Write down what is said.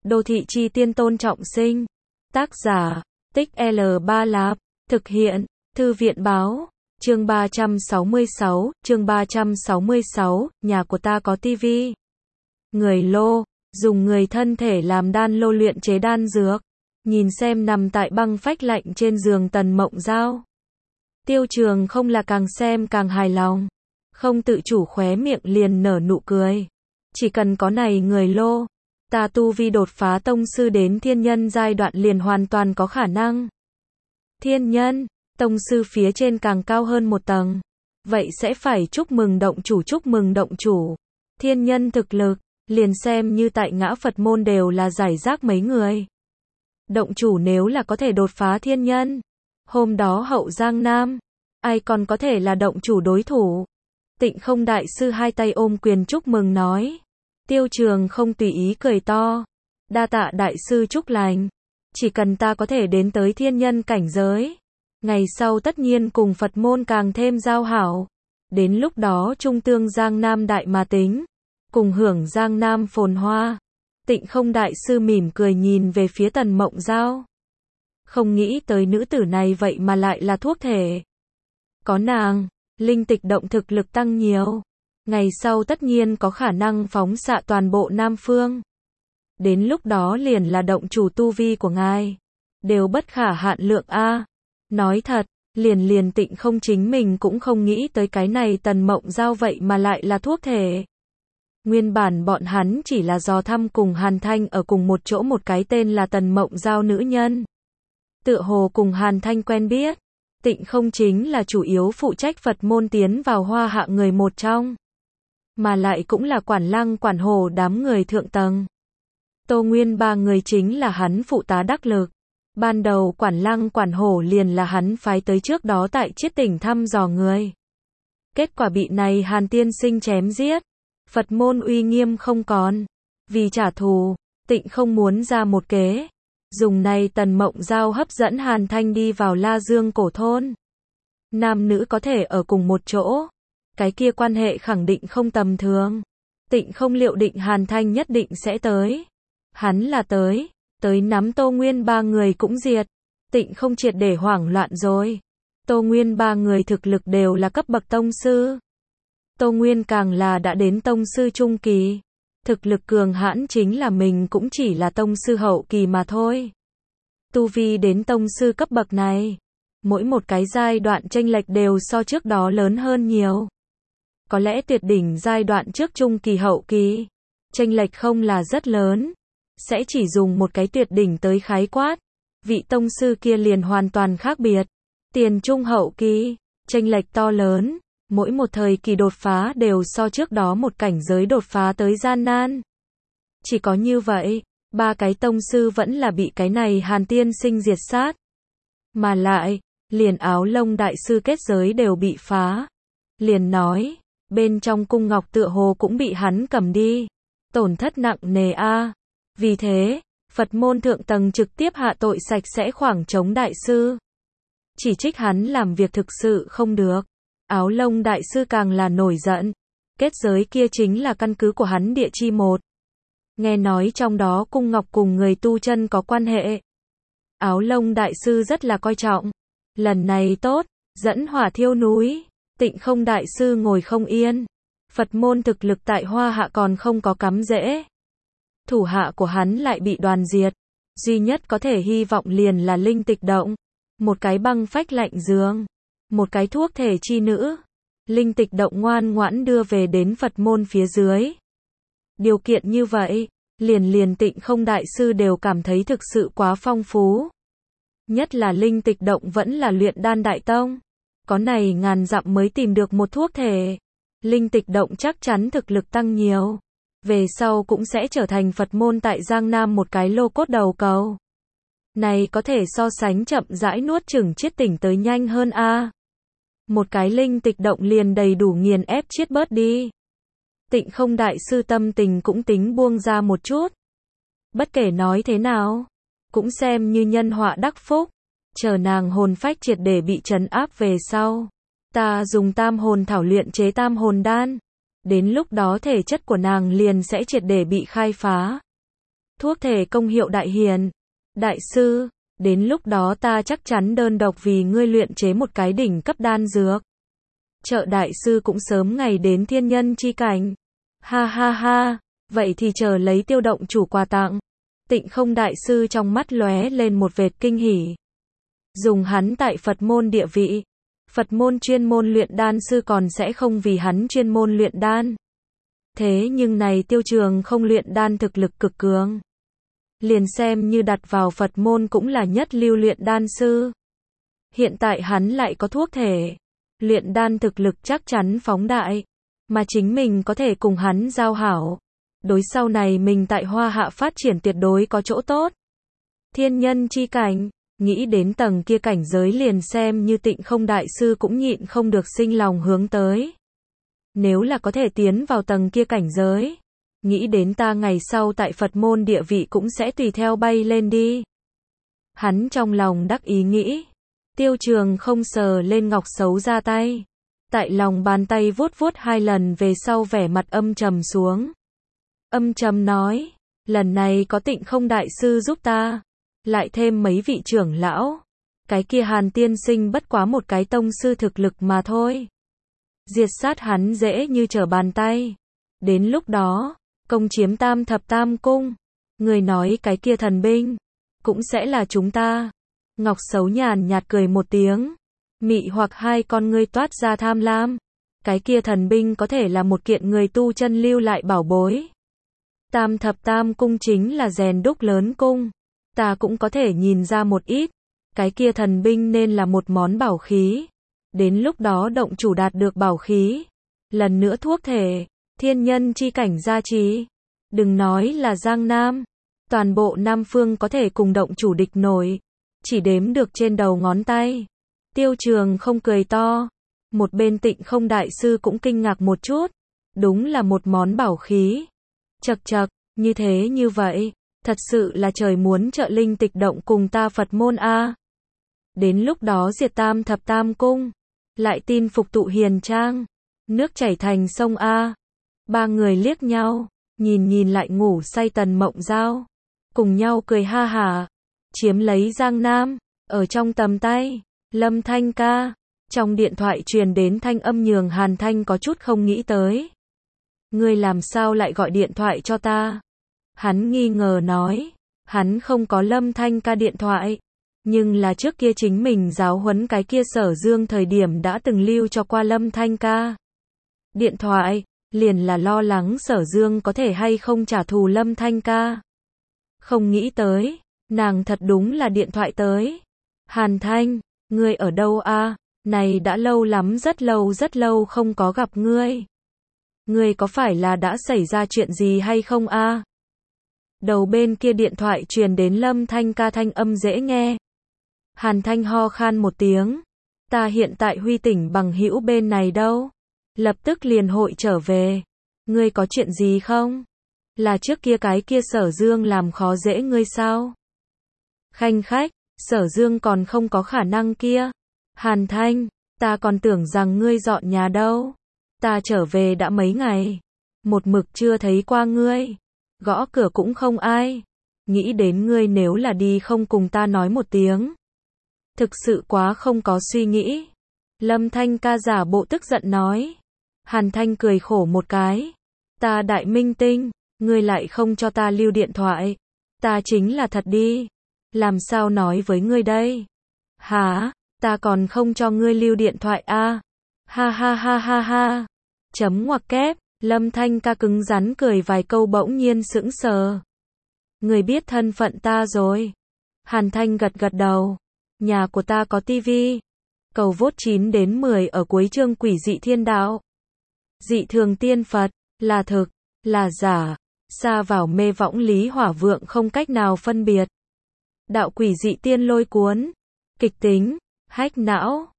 Đô thị chi tiên Tôn Trọng Sinh. Tác giả, Tích L3 Lạp. Thực hiện, Thư viện báo. Chương 366, nhà của ta có tivi. Người lô, dùng người thân thể làm đan lô luyện chế đan dược. Nhìn xem nằm tại băng phách lạnh trên giường Tần Mộng Giao. Tiêu Trường không là càng xem càng hài lòng. Không tự chủ khóe miệng liền nở nụ cười. Chỉ cần có này người lô, ta tu vi đột phá tông sư đến thiên nhân giai đoạn liền hoàn toàn có khả năng. Thiên nhân, tông sư phía trên càng cao hơn một tầng. Vậy sẽ phải chúc mừng động chủ. Thiên nhân thực lực, liền xem như tại ngã Phật môn đều là giải rác mấy người. Động chủ nếu là có thể đột phá thiên nhân, hôm đó hậu Giang Nam, ai còn có thể là động chủ đối thủ. Tịnh Không đại sư hai tay ôm quyền chúc mừng nói. Tiêu Trường không tùy ý cười to. Đa tạ đại sư chúc lành. Chỉ cần ta có thể đến tới thiên nhân cảnh giới, ngày sau tất nhiên cùng Phật môn càng thêm giao hảo. Đến lúc đó trung tương Giang Nam đại mà tính, cùng hưởng Giang Nam phồn hoa. Tịnh Không đại sư mỉm cười nhìn về phía Tần Mộng Giao. Không nghĩ tới nữ tử này vậy mà lại là thuốc thể. Có nàng, linh tịch động thực lực tăng nhiều. Ngày sau tất nhiên có khả năng phóng xạ toàn bộ Nam Phương. Đến lúc đó liền là động chủ tu vi của ngài. Đều bất khả hạn lượng a. Nói thật, liền Tịnh Không chính mình cũng không nghĩ tới cái này Tần Mộng Giao vậy mà lại là thuốc thể. Nguyên bản bọn hắn chỉ là dò thăm cùng Hàn Thanh ở cùng một chỗ một cái tên là Tần Mộng Giao nữ nhân. Tựa hồ cùng Hàn Thanh quen biết. Tịnh Không chính là chủ yếu phụ trách Phật môn tiến vào hoa hạ người một trong. Mà lại cũng là quản lăng quản hổ đám người thượng tầng. Tô Nguyên ba người chính là hắn phụ tá đắc lực. Ban đầu quản lăng quản hổ liền là hắn phái tới trước đó tại Chiết Tỉnh thăm dò người. Kết quả bị này Hàn tiên sinh chém giết. Phật môn uy nghiêm không còn. Vì trả thù, Tịnh Không muốn ra một kế. Dùng này Tần Mộng Giao hấp dẫn Hàn Thanh đi vào La Dương cổ thôn. Nam nữ có thể ở cùng một chỗ. Cái kia quan hệ khẳng định không tầm thường. Tịnh Không liệu định Hàn Thanh nhất định sẽ tới. Hắn là tới nắm Tô Nguyên ba người cũng diệt. Tịnh Không triệt để hoảng loạn rồi. Tô Nguyên ba người thực lực đều là cấp bậc tông sư. Tô Nguyên càng là đã đến tông sư trung kỳ. Thực lực cường hãn chính là mình cũng chỉ là tông sư hậu kỳ mà thôi. Tu vi đến tông sư cấp bậc này, mỗi một cái giai đoạn chênh lệch đều so trước đó lớn hơn nhiều. Có lẽ tuyệt đỉnh giai đoạn trước trung kỳ hậu kỳ, chênh lệch không là rất lớn, sẽ chỉ dùng một cái tuyệt đỉnh tới khái quát. Vị tông sư kia liền hoàn toàn khác biệt. Tiền trung hậu kỳ, chênh lệch to lớn. Mỗi một thời kỳ đột phá đều so trước đó một cảnh giới đột phá tới gian nan. Chỉ có như vậy, ba cái tông sư vẫn là bị cái này Hàn tiên sinh diệt sát. Mà lại, liền Áo Lông đại sư kết giới đều bị phá. Liền nói, bên trong cung ngọc tựa hồ cũng bị hắn cầm đi. Tổn thất nặng nề a. Vì thế, Phật môn thượng tầng trực tiếp hạ tội sạch sẽ khoảng trống đại sư. Chỉ trích hắn làm việc thực sự không được. Áo Lông đại sư càng là nổi giận. Kết giới kia chính là căn cứ của hắn địa chi một. Nghe nói trong đó cung ngọc cùng người tu chân có quan hệ. Áo Lông đại sư rất là coi trọng. Lần này tốt, dẫn hỏa thiêu núi. Tịnh Không đại sư ngồi không yên. Phật môn thực lực tại hoa hạ còn không có cắm rễ. Thủ hạ của hắn lại bị đoàn diệt. Duy nhất có thể hy vọng liền là linh tịch động. Một cái băng phách lạnh giường. Một cái thuốc thể chi nữ. Linh tịch động ngoan ngoãn đưa về đến Phật môn phía dưới. Điều kiện như vậy, liền Tịnh Không đại sư đều cảm thấy thực sự quá phong phú. Nhất là linh tịch động vẫn là luyện đan đại tông. Có này ngàn dặm mới tìm được một thuốc thể. Linh tịch động chắc chắn thực lực tăng nhiều. Về sau cũng sẽ trở thành Phật môn tại Giang Nam một cái lô cốt đầu cầu. Này có thể so sánh chậm rãi nuốt chửng Chiết Tỉnh tới nhanh hơn a. Một cái linh tịch động liền đầy đủ nghiền ép chiết bớt đi. Tịnh Không đại sư tâm tình cũng tính buông ra một chút. Bất kể nói thế nào, cũng xem như nhân họa đắc phúc. Chờ nàng hồn phách triệt để bị trấn áp về sau, ta dùng tam hồn thảo luyện chế tam hồn đan. Đến lúc đó thể chất của nàng liền sẽ triệt để bị khai phá. Thuốc thể công hiệu đại hiển. Đại sư, đến lúc đó ta chắc chắn đơn độc vì ngươi luyện chế một cái đỉnh cấp đan dược. Trợ đại sư cũng sớm ngày đến thiên nhân chi cảnh. Ha ha ha, vậy thì chờ lấy Tiêu động chủ quà tặng. Tịnh Không đại sư trong mắt lóe lên một vệt kinh hỉ. Dùng hắn tại Phật môn địa vị. Phật môn chuyên môn luyện đan sư còn sẽ không vì hắn chuyên môn luyện đan. Thế nhưng này Tiêu Trường không luyện đan thực lực cực cường. Liền xem như đặt vào Phật môn cũng là nhất lưu luyện đan sư. Hiện tại hắn lại có thuốc thể. Luyện đan thực lực chắc chắn phóng đại. Mà chính mình có thể cùng hắn giao hảo. Đối sau này mình tại Hoa Hạ phát triển tuyệt đối có chỗ tốt. Thiên nhân chi cảnh. Nghĩ đến tầng kia cảnh giới liền xem như Tịnh Không đại sư cũng nhịn không được sinh lòng hướng tới. Nếu là có thể tiến vào tầng kia cảnh giới. Nghĩ đến ta ngày sau tại Phật môn địa vị cũng sẽ tùy theo bay lên đi. Hắn trong lòng đắc ý nghĩ. Tiêu Trường không sờ lên ngọc xấu ra tay. Tại lòng bàn tay vuốt vuốt 2 lần về sau vẻ mặt âm trầm xuống. Âm trầm nói. Lần này có Tịnh Không đại sư giúp ta. Lại thêm mấy vị trưởng lão. Cái kia Hàn tiên sinh bất quá một cái tông sư thực lực mà thôi. Diệt sát hắn dễ như trở bàn tay. Đến lúc đó, công chiếm Tam Thập Tam Cung. Người nói cái kia thần binh. Cũng sẽ là chúng ta. Ngọc xấu nhàn nhạt cười một tiếng. Mị hoặc 2 con ngươi toát ra tham lam. Cái kia thần binh có thể là một kiện người tu chân lưu lại bảo bối. Tam Thập Tam Cung chính là rèn đúc lớn cung. Ta cũng có thể nhìn ra một ít. Cái kia thần binh nên là một món bảo khí. Đến lúc đó động chủ đạt được bảo khí. Lần nữa thuốc thể. Thiên nhân chi cảnh gia trì. Đừng nói là Giang Nam. Toàn bộ Nam Phương có thể cùng động chủ địch nổi. Chỉ đếm được trên đầu ngón tay. Tiêu Trường không cười to. Một bên Tịnh Không đại sư cũng kinh ngạc một chút. Đúng là một món bảo khí. Chậc chậc, như thế như vậy. Thật sự là trời muốn trợ linh tịch động cùng ta Phật môn a. Đến lúc đó diệt Tam Thập Tam Cung. Lại tin phục tụ hiền trang. Nước chảy thành sông a. 3 người liếc nhau. Nhìn lại ngủ say Tần Mộng Giao. Cùng nhau cười ha hả. Chiếm lấy Giang Nam. Ở trong tầm tay. Lâm Thanh ca. Trong điện thoại truyền đến thanh âm nhường Hàn Thanh có chút không nghĩ tới. Ngươi làm sao lại gọi điện thoại cho ta? Hắn nghi ngờ nói. Hắn không có Lâm Thanh ca điện thoại. Nhưng là trước kia chính mình giáo huấn cái kia Sở Dương thời điểm đã từng lưu cho qua Lâm Thanh ca. Điện thoại, liền là lo lắng Sở Dương có thể hay không trả thù Lâm Thanh ca. Không nghĩ tới, nàng thật đúng là điện thoại tới. Hàn Thanh, ngươi ở đâu a? Này đã lâu lắm rất lâu không có gặp ngươi. Ngươi có phải là đã xảy ra chuyện gì hay không a? Đầu bên kia điện thoại truyền đến Lâm Thanh ca thanh âm dễ nghe. Hàn Thanh ho khan một tiếng. Ta hiện tại Huy tỉnh bằng hữu bên này đâu. Lập tức liền hội trở về. Ngươi có chuyện gì không? Là trước kia cái kia Sở Dương làm khó dễ ngươi sao? Khanh khách, Sở Dương còn không có khả năng kia. Hàn Thanh, ta còn tưởng rằng ngươi dọn nhà đâu. Ta trở về đã mấy ngày. Một mực chưa thấy qua ngươi. Gõ cửa cũng không ai. Nghĩ đến ngươi nếu là đi không cùng ta nói một tiếng. Thực sự quá không có suy nghĩ. Lâm Thanh ca giả bộ tức giận nói. Hàn Thanh cười khổ một cái. Ta đại minh tinh, ngươi lại không cho ta lưu điện thoại. Ta chính là thật đi. Làm sao nói với ngươi đây? Hả? Ta còn không cho ngươi lưu điện thoại a? Ha ha ha ha ha. Chấm ngoặc kép. Lâm Thanh ca cứng rắn cười vài câu bỗng nhiên sững sờ. Người biết thân phận ta rồi. Hàn Thanh gật gật đầu. Nhà của ta có tivi. Cầu vote 9 đến 10 ở cuối chương Quỷ dị thiên đạo. Dị thường tiên Phật, là thực, là giả. Xa vào mê võng lý hỏa vượng không cách nào phân biệt. Đạo quỷ dị tiên lôi cuốn. Kịch tính, hách não.